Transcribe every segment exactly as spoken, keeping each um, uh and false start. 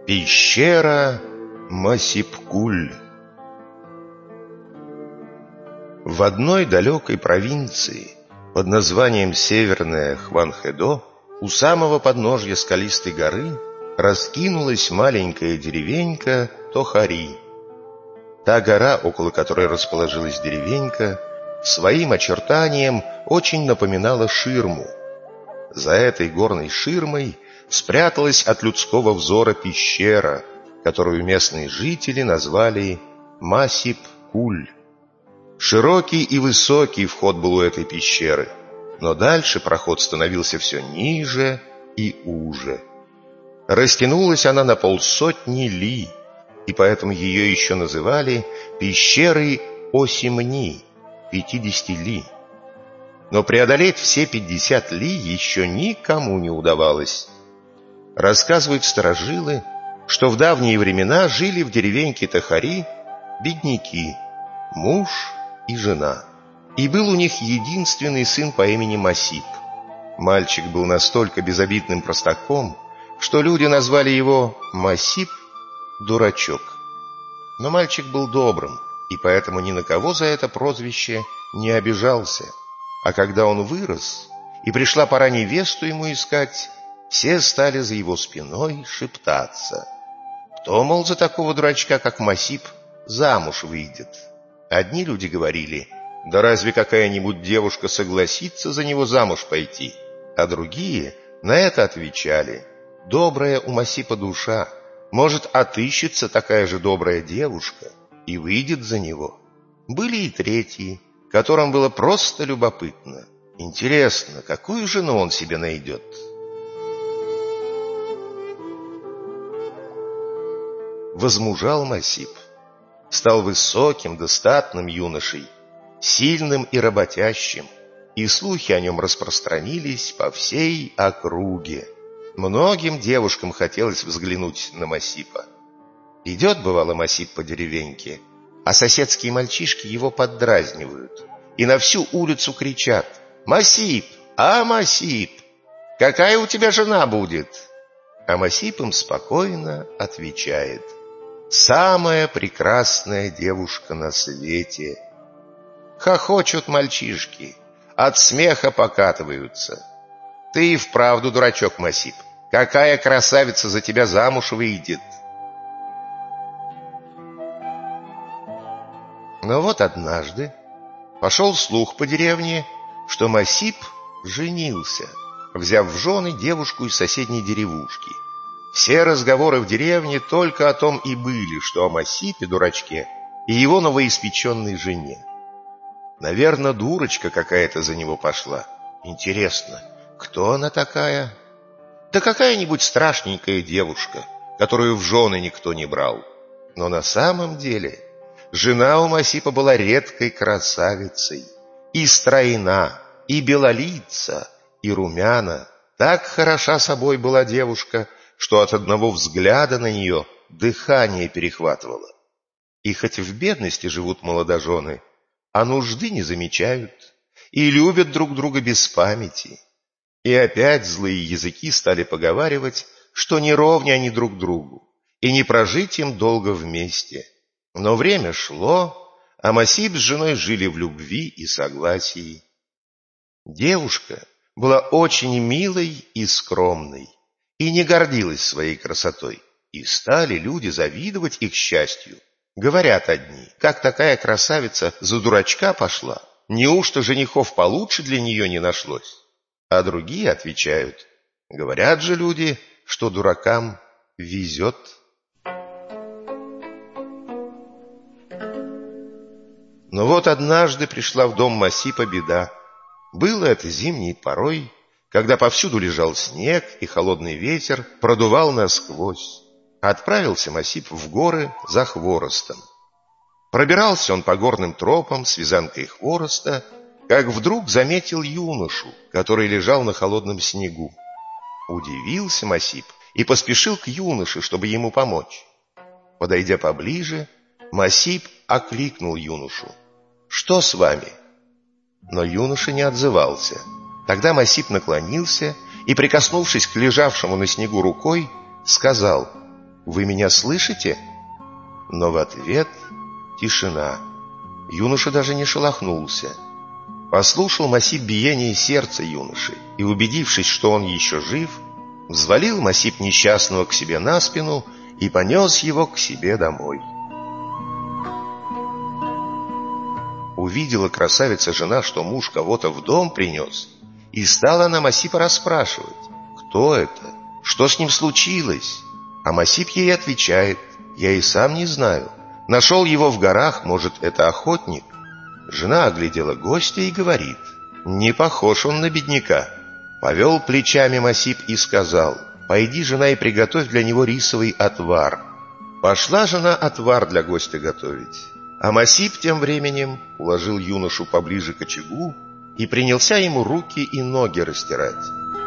Пещера Масип-Куль. В одной далекой провинции под названием Северная Хванхэдо у самого подножья скалистой горы раскинулась маленькая деревенька Тохари. Та гора, около которой расположилась деревенька, своим очертанием очень напоминала ширму. За этой горной ширмой спряталась от людского взора пещера, которую местные жители назвали Масип-Куль. Широкий и высокий вход был у этой пещеры, но дальше проход становился все ниже и уже. Растянулась она на полсотни ли, и поэтому ее еще называли пещерой Осимни, пятидесяти ли. Но преодолеть все пятьдесят ли еще никому не удавалось. Рассказывают старожилы, что в давние времена жили в деревеньке Тохари бедняки, муж и жена. И был у них единственный сын по имени Масип. Мальчик был настолько безобидным простаком, что люди назвали его Масип дурачок. Но мальчик был добрым, и поэтому ни на кого за это прозвище не обижался. А когда он вырос, и пришла пора невесту ему искать, все стали за его спиной шептаться: кто, мол, за такого дурачка, как Масип, замуж выйдет? Одни люди говорили: да разве какая-нибудь девушка согласится за него замуж пойти? А другие на это отвечали: добрая у Масипа душа, может, отыщется такая же добрая девушка и выйдет за него. Были и третьи, которым было просто любопытно: интересно, какую жену он себе найдет? Возмужал Масип, стал высоким, достатным юношей, сильным и работящим, и слухи о нем распространились по всей округе. Многим девушкам хотелось взглянуть на Масипа. Идет, бывало, Масип по деревеньке, а соседские мальчишки его поддразнивают и на всю улицу кричат: «Масип! А, Масип! Какая у тебя жена будет?» А Масип им спокойно отвечает: «Самая прекрасная девушка на свете». Хохочут мальчишки, от смеха покатываются. «Ты и вправду дурачок, Масип! Какая красавица за тебя замуж выйдет?» Но вот однажды пошел слух по деревне, что Масип женился, взяв в жены девушку из соседней деревушки. Все разговоры в деревне только о том и были, что о Масипе, дурачке, и его новоиспеченной жене. Наверное, дурочка какая-то за него пошла. Интересно, кто она такая? Да какая-нибудь страшненькая девушка, которую в жены никто не брал. Но на самом деле жена у Масипа была редкой красавицей, и стройна, и белолица, и румяна. Так хороша собой была девушка, что от одного взгляда на нее дыхание перехватывало. И хоть в бедности живут молодожены, а нужды не замечают и любят друг друга без памяти. И опять злые языки стали поговаривать, что не ровня они друг другу, и не прожить им долго вместе. Но время шло, а Масип с женой жили в любви и согласии. Девушка была очень милой и скромной, и не гордилась своей красотой, и стали люди завидовать их счастью. Говорят одни: как такая красавица за дурачка пошла, неужто женихов получше для нее не нашлось? А другие отвечают: говорят же люди, что дуракам везет. Но вот однажды пришла в дом Масипа беда. Было это зимней порой, когда повсюду лежал снег, и холодный ветер продувал насквозь. Отправился Масип в горы за хворостом. Пробирался он по горным тропам с вязанкой хвороста, как вдруг заметил юношу, который лежал на холодном снегу. Удивился Масип и поспешил к юноше, чтобы ему помочь. Подойдя поближе, Масип окликнул юношу: «Что с вами?» Но юноша не отзывался. Тогда Масип наклонился и, прикоснувшись к лежавшему на снегу рукой, сказал: Вы меня слышите?» Но в ответ тишина. Юноша даже не шелохнулся. Послушал Масип биение сердца юноши и, убедившись, что он еще жив, взвалил Масип несчастного к себе на спину и понес его к себе домой. Увидела красавица-жена, что муж кого-то в дом принес, и стала она Масипа расспрашивать: кто это, что с ним случилось? А Масип ей отвечает: я и сам не знаю. Нашел его в горах, может, это охотник. Жена оглядела гостя и говорит: не похож он на бедняка. Повел плечами Масип и сказал: пойди, жена, и приготовь для него рисовый отвар. Пошла жена отвар для гостя готовить. А Масип тем временем уложил юношу поближе к очагу и принялся ему руки и ноги растирать.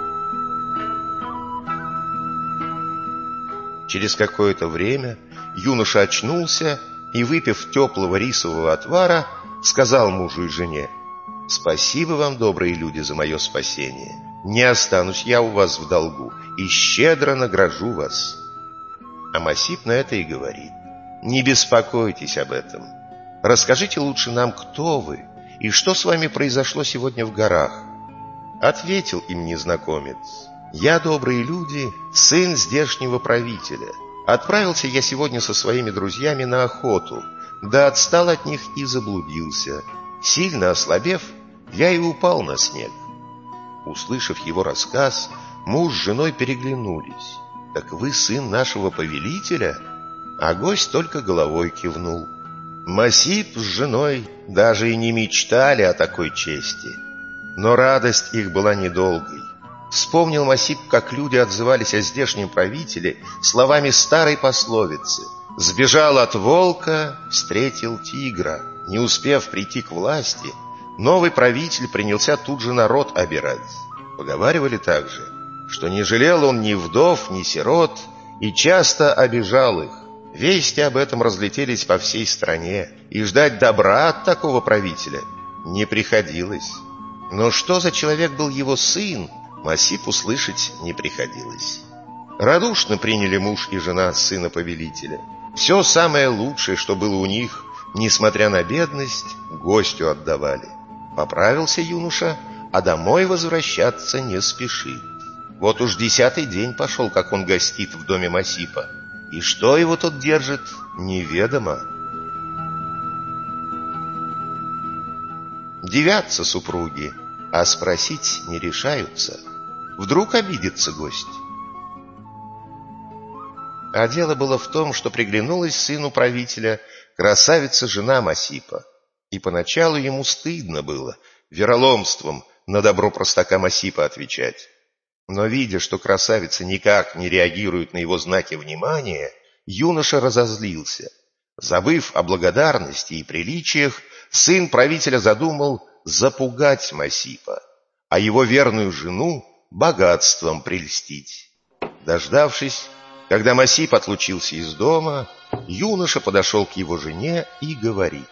Через какое-то время юноша очнулся и, выпив теплого рисового отвара, сказал мужу и жене: спасибо вам, добрые люди, за мое спасение. Не останусь я у вас в долгу и щедро награжу вас. А Масип на это и говорит: не беспокойтесь об этом. Расскажите лучше нам, кто вы и что с вами произошло сегодня в горах. Ответил им незнакомец: я, добрые люди, сын здешнего правителя. Отправился я сегодня со своими друзьями на охоту, да отстал от них и заблудился. Сильно ослабев, я и упал на снег. Услышав его рассказ, муж с женой переглянулись. Так вы сын нашего повелителя? А гость только головой кивнул. Масип с женой даже и не мечтали о такой чести. Но радость их была недолгой. Вспомнил Масип, как люди отзывались о здешнем правителе словами старой пословицы: «Сбежал от волка, встретил тигра». Не успев прийти к власти, новый правитель принялся тут же народ обирать. Поговаривали также, что не жалел он ни вдов, ни сирот и часто обижал их. Вести об этом разлетелись по всей стране, и ждать добра от такого правителя не приходилось. Но что за человек был его сын, Масип услышать не приходилось. Радушно приняли муж и жена сына повелителя. Все самое лучшее, что было у них, несмотря на бедность, гостю отдавали. Поправился юноша, а домой возвращаться не спешит. Вот уж десятый день пошел, как он гостит в доме Масипа, и что его тут держит, неведомо. Дивятся супруги, а спросить не решаются. Вдруг обидится гость. А дело было в том, что приглянулась сыну правителя красавица-жена Масипа, и поначалу ему стыдно было вероломством на добро простака Масипа отвечать. Но, видя, что красавица никак не реагирует на его знаки внимания, юноша разозлился. Забыв о благодарности и приличиях, сын правителя задумал запугать Масипа, а его верную жену богатством прельстить. Дождавшись, когда Масип отлучился из дома, юноша подошел к его жене и говорит: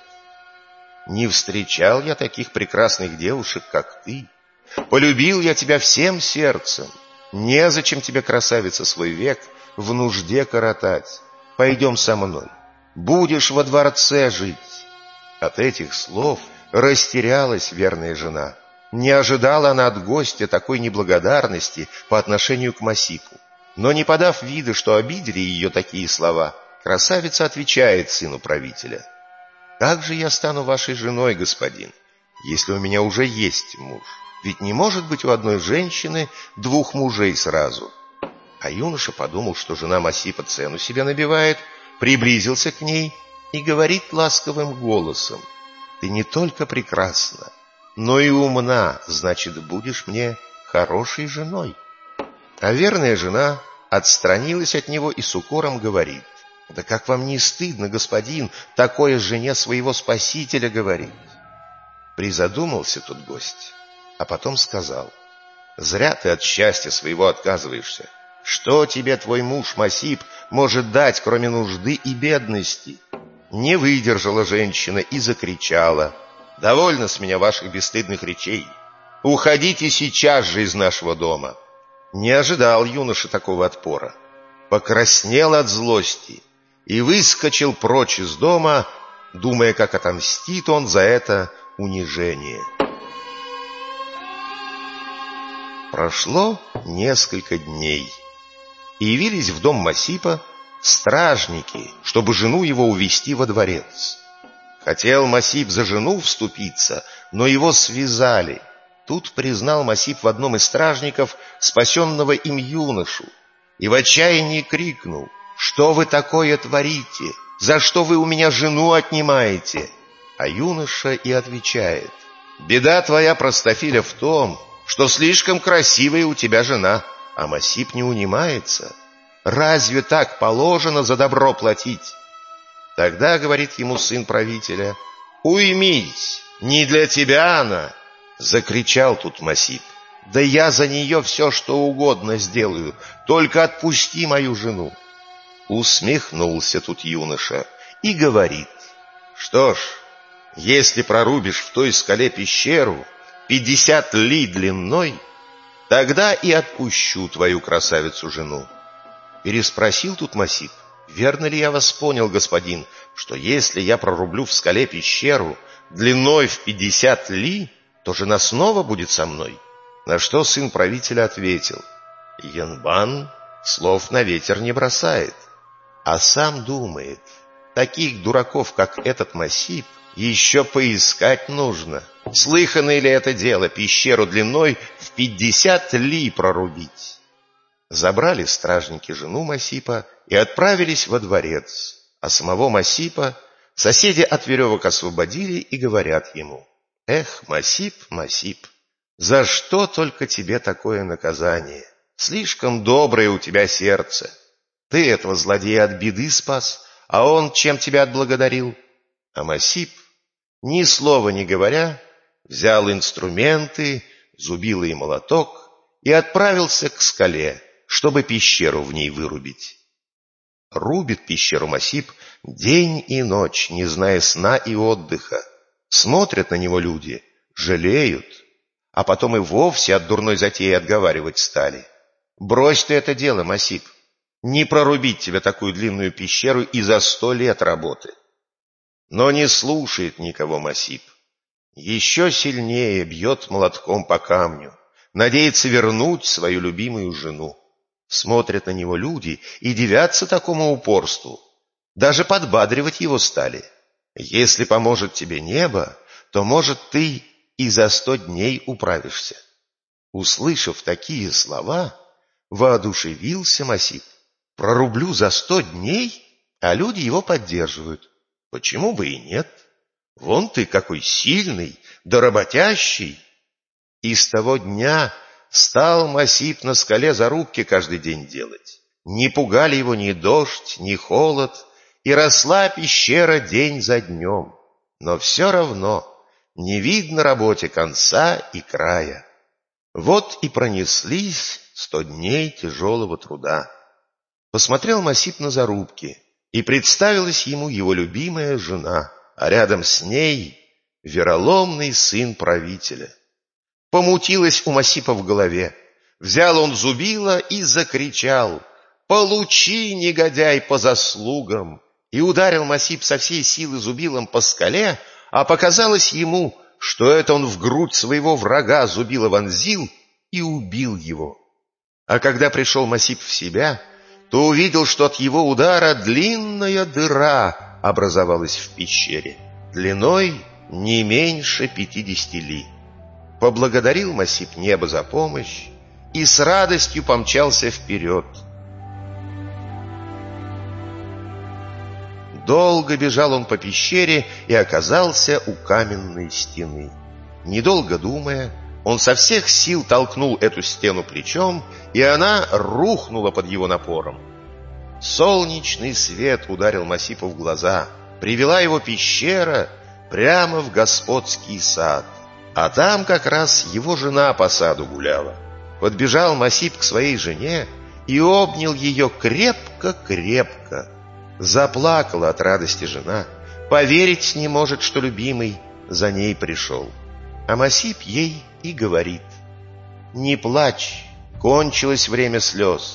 «Не встречал я таких прекрасных девушек, как ты. Полюбил я тебя всем сердцем. Незачем тебе, красавица, свой век в нужде коротать. Пойдем со мной. Будешь во дворце жить». От этих слов растерялась верная жена. Не ожидала она от гостя такой неблагодарности по отношению к Масипу. Но не подав вида, что обидели ее такие слова, красавица отвечает сыну правителя: «Как же я стану вашей женой, господин, если у меня уже есть муж? Ведь не может быть у одной женщины двух мужей сразу». А юноша подумал, что жена Масипа цену себе набивает, приблизился к ней и говорит ласковым голосом: «Ты не только прекрасна, но и умна, значит, будешь мне хорошей женой». А верная жена отстранилась от него и с укором говорит: «Да как вам не стыдно, господин, такое жене своего спасителя говорить?» Призадумался тут гость, а потом сказал: «Зря ты от счастья своего отказываешься. Что тебе твой муж Масип может дать, кроме нужды и бедности?» Не выдержала женщина и закричала: «Довольно с меня ваших бесстыдных речей. Уходите сейчас же из нашего дома». Не ожидал юноша такого отпора. покраснел от злости и выскочил прочь из дома, думая, как отомстит он за это унижение. Прошло несколько дней, и явились в дом Масипа стражники, чтобы жену его увести во дворец. Хотел Масип за жену вступиться, но его связали. Тут признал Масип в одном из стражников спасенного им юношу и в отчаянии крикнул: «Что вы такое творите? За что вы у меня жену отнимаете?» А юноша и отвечает: «Беда твоя, простофиля, в том, что слишком красивая у тебя жена». А Масип не унимается: «Разве так положено за добро платить?» Тогда говорит ему сын правителя: «Уймись, не для тебя она!» Закричал тут Масип: «Да я за нее все, что угодно сделаю, только отпусти мою жену». Усмехнулся тут юноша и говорит: «Что ж, если прорубишь в той скале пещеру пятьдесят ли длиной, тогда и отпущу твою красавицу-жену». Переспросил тут Масип: «Верно ли я вас понял, господин, что если я прорублю в скале пещеру длиной в пятьдесят ли, то жена снова будет со мной?» На что сын правителя ответил: «Янбан слов на ветер не бросает». А сам думает: таких дураков, как этот Масип, еще поискать нужно. Слыхано ли это дело пещеру длиной в пятьдесят ли прорубить? Забрали стражники жену Масипа и отправились во дворец, а самого Масипа соседи от веревок освободили и говорят ему: «Эх, Масип, Масип, за что только тебе такое наказание? Слишком доброе у тебя сердце. Ты этого злодея от беды спас, а он чем тебя отблагодарил?» А Масип, ни слова не говоря, взял инструменты, зубило и молоток и отправился к скале, чтобы пещеру в ней вырубить. Рубит пещеру Масип день и ночь, не зная сна и отдыха. Смотрят на него люди, жалеют, а потом и вовсе от дурной затеи отговаривать стали. «Брось ты это дело, Масип, не прорубить тебе такую длинную пещеру и за сто лет работы». Но не слушает никого Масип. Еще сильнее бьет молотком по камню, надеется вернуть свою любимую жену. Смотрят на него люди и дивятся такому упорству. Даже подбадривать его стали: «Если поможет тебе небо, то, может, ты и за сто дней управишься». Услышав такие слова, воодушевился Масип: «Прорублю за сто дней?» А люди его поддерживают: «Почему бы и нет? Вон ты какой сильный, да работящий». И с того дня стал Масип на скале зарубки каждый день делать. Не пугали его ни дождь, ни холод, и росла пещера день за днем. Но все равно не видно работе конца и края. Вот и пронеслись сто дней тяжелого труда. Посмотрел Масип на зарубки, и представилась ему его любимая жена, а рядом с ней вероломный сын правителя. Помутилось у Масипа в голове. Взял он зубило и закричал: «Получи, негодяй, по заслугам!» И ударил Масип со всей силы зубилом по скале, а показалось ему, что это он в грудь своего врага зубило вонзил и убил его. А когда пришел Масип в себя, то увидел, что от его удара длинная дыра образовалась в пещере, длиной не меньше пятидесяти ли. Поблагодарил Масип небо за помощь и с радостью помчался вперед. Долго бежал он по пещере и оказался у каменной стены. Недолго думая, он со всех сил толкнул эту стену плечом, и она рухнула под его напором. Солнечный свет ударил Масипу в глаза. Привела его пещера прямо в господский сад. А там как раз его жена по саду гуляла. Подбежал Масип к своей жене и обнял ее крепко-крепко. Заплакала от радости жена, поверить не может, что любимый за ней пришел. А Масип ей и говорит: «Не плачь, кончилось время слез.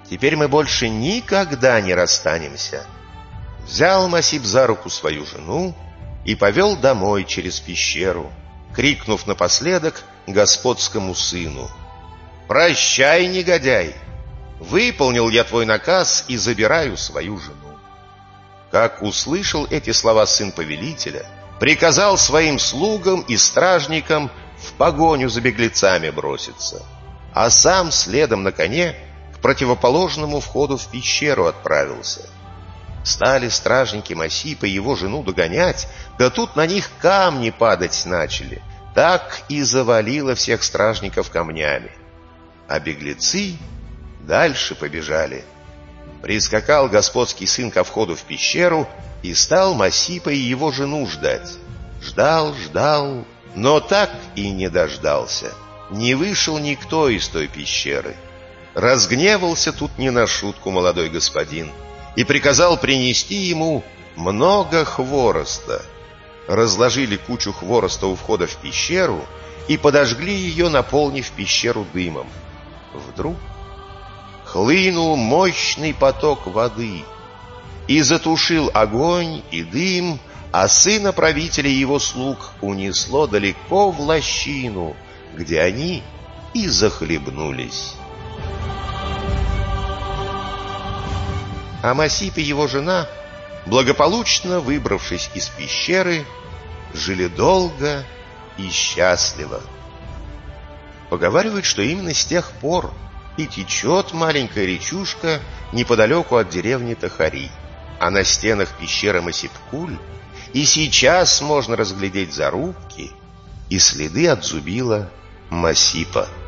Теперь мы больше никогда не расстанемся. Взял Масип за руку свою жену и повел домой через пещеру, крикнув напоследок господскому сыну: «Прощай, негодяй! Выполнил я твой наказ и забираю свою жену». Как услышал эти слова сын повелителя, приказал своим слугам и стражникам в погоню за беглецами броситься, а сам следом на коне к противоположному входу в пещеру отправился. Стали стражники Масипа его жену догонять, да тут на них камни падать начали, так и завалило всех стражников камнями. А беглецы дальше побежали. Прискакал господский сын ко входу в пещеру и стал Масипа и его жену ждать. Ждал, ждал, но так и не дождался. Не вышел никто из той пещеры. Разгневался тут не на шутку молодой господин и приказал принести ему много хвороста. Разложили кучу хвороста у входа в пещеру и подожгли ее, наполнив пещеру дымом. Вдруг хлынул мощный поток воды и затушил огонь и дым, а сына правителя и его слуг унесло далеко в лощину, где они и захлебнулись. А Масип и его жена, благополучно выбравшись из пещеры, жили долго и счастливо. Поговаривают, что именно с тех пор и течет маленькая речушка неподалеку от деревни Тахари, а на стенах пещеры Масип-Куль и сейчас можно разглядеть зарубки и следы от зубила Масипа.